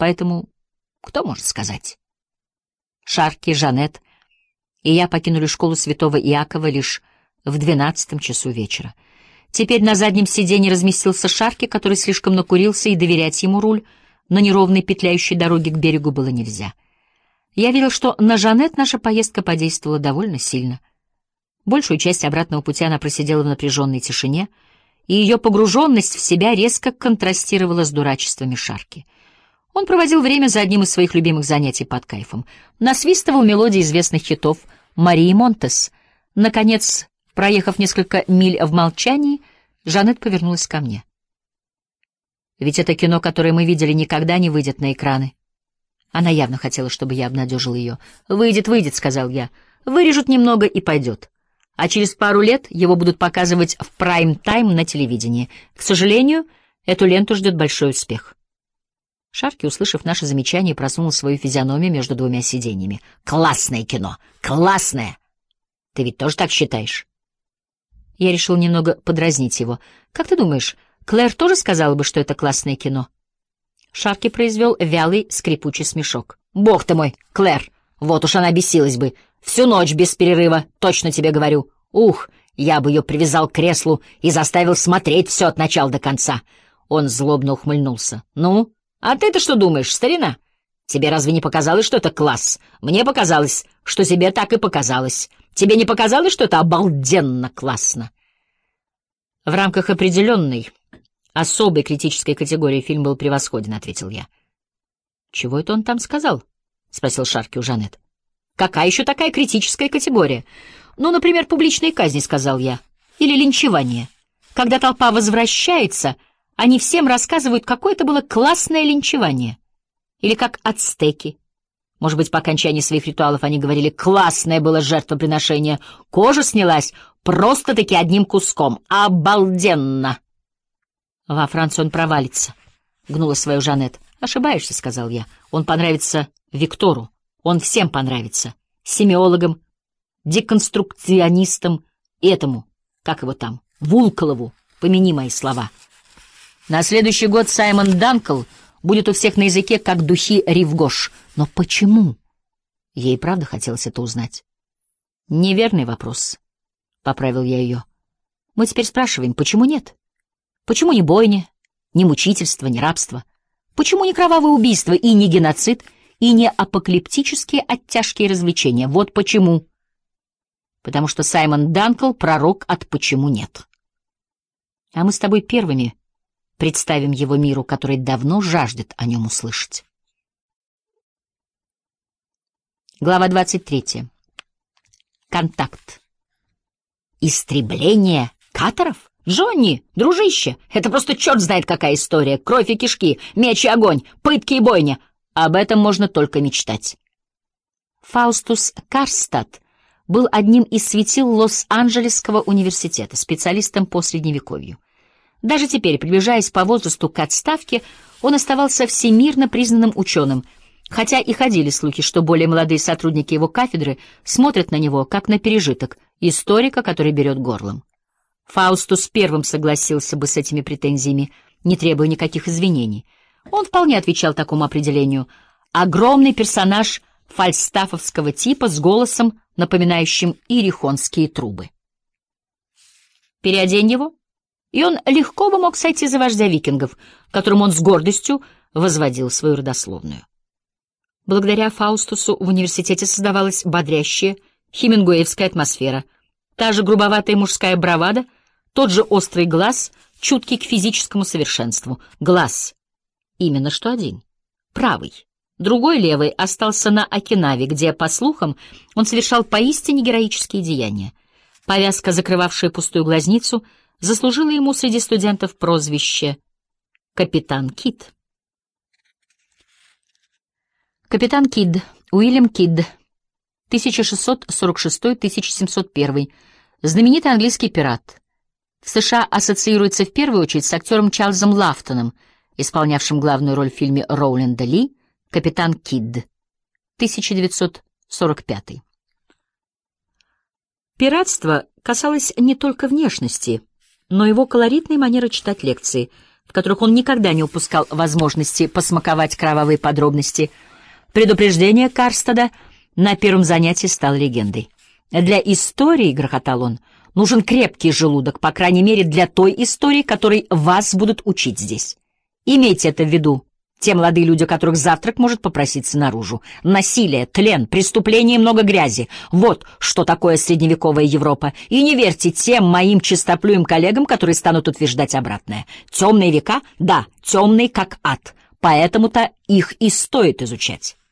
поэтому кто может сказать? Шарки, Жанет и я покинули школу Святого Иакова лишь в 12 часу вечера. Теперь на заднем сиденье разместился Шарки, который слишком накурился, и доверять ему руль на неровной петляющей дороге к берегу было нельзя. Я видел, что на Жанет наша поездка подействовала довольно сильно. Большую часть обратного пути она просидела в напряженной тишине, и ее погруженность в себя резко контрастировала с дурачествами Шарки. Он проводил время за одним из своих любимых занятий под кайфом. Насвистывал мелодии известных хитов Марии Монтес. Наконец, проехав несколько миль в молчании, Жанет повернулась ко мне. «Ведь это кино, которое мы видели, никогда не выйдет на экраны». Она явно хотела, чтобы я обнадежил ее. «Выйдет, выйдет», — сказал я. «Вырежут немного и пойдет. А через пару лет его будут показывать в прайм-тайм на телевидении. К сожалению, эту ленту ждет большой успех». Шарки, услышав наше замечание, просунул свою физиономию между двумя сиденьями. «Классное кино! Классное! Ты ведь тоже так считаешь?» Я решил немного подразнить его. «Как ты думаешь, Клэр тоже сказала бы, что это классное кино?» Шарки произвел вялый, скрипучий смешок. «Бог ты мой, Клэр! Вот уж она бесилась бы! Всю ночь без перерыва, точно тебе говорю! Ух, я бы ее привязал к креслу и заставил смотреть все от начала до конца!» Он злобно ухмыльнулся. «Ну, а ты-то что думаешь, старина? Тебе разве не показалось, что это класс? Мне показалось, что тебе так и показалось. Тебе не показалось, что это обалденно классно?» «В рамках определенной, особой критической категории фильм был превосходен», — ответил я. «Чего это он там сказал?» — спросил Шарки у Жанет. «Какая еще такая критическая категория?» «Ну, например, публичные казни», — сказал я. «Или линчевание. Когда толпа возвращается, они всем рассказывают, какое это было классное линчевание. Или как ацтеки. Может быть, по окончании своих ритуалов они говорили: классное было жертвоприношение, кожа снялась просто-таки одним куском. Обалденно!» «Во Францию он провалится», — гнула свою Жанет. «Ошибаешься», — сказал я. «Он понравится Виктору. Он всем понравится. Семиологам, деконструкционистам, этому, как его там, Вулколову, помяни мои слова. На следующий год Саймон Данкл будет у всех на языке, как духи Ривгош. Но почему?» Ей правда хотелось это узнать. «Неверный вопрос», — поправил я ее. «Мы теперь спрашиваем, почему нет? Почему не бойня, не мучительство, не рабство? Почему не кровавое убийство и не геноцид, и не апокалиптические оттяжкие развлечения? Вот почему. Потому что Саймон Данкл — пророк от «почему нет». А мы с тобой первыми представим его миру, который давно жаждет о нем услышать. Глава 23. Контакт. Истребление каторов? Джонни, дружище, это просто черт знает какая история. Кровь и кишки, меч и огонь, пытки и бойня. Об этом можно только мечтать. Фаустус Карстад был одним из светил Лос-Анджелесского университета, специалистом по Средневековью. Даже теперь, приближаясь по возрасту к отставке, он оставался всемирно признанным ученым, хотя и ходили слухи, что более молодые сотрудники его кафедры смотрят на него как на пережиток историка, который берет горлом. Фаустус первым согласился бы с этими претензиями, не требуя никаких извинений. Он вполне отвечал такому определению. Огромный персонаж фальстафовского типа с голосом, напоминающим иерихонские трубы. Переодень его, и он легко бы мог сойти за вождя викингов, которым он с гордостью возводил свою родословную. Благодаря Фаустусу в университете создавалась бодрящая хемингуэевская атмосфера, та же грубоватая мужская бравада, тот же острый глаз, чуткий к физическому совершенству. Глаз именно что один, правый. Другой, левый, остался на Окинаве, где, по слухам, он совершал поистине героические деяния. Повязка, закрывавшая пустую глазницу, заслужила ему среди студентов прозвище «Капитан Кид». Капитан Кид, Уильям Кид, 1646-1701, знаменитый английский пират. В США ассоциируется в первую очередь с актером Чарльзом Лафтоном, исполнявшим главную роль в фильме Роуленда Ли «Капитан Кид», 1945. Пиратство касалось не только внешности, но и его колоритной манеры читать лекции, в которых он никогда не упускал возможности посмаковать кровавые подробности. Предупреждение Карстада на первом занятии стало легендой. «Для истории, — грохотал он, — нужен крепкий желудок, по крайней мере, для той истории, которой вас будут учить здесь. Имейте это в виду, те молодые люди, у которых завтрак может попроситься наружу. Насилие, тлен, преступление и много грязи — вот что такое средневековая Европа. И не верьте тем моим чистоплюем коллегам, которые станут утверждать обратное. Темные века? Да, темные как ад. Поэтому-то их и стоит изучать».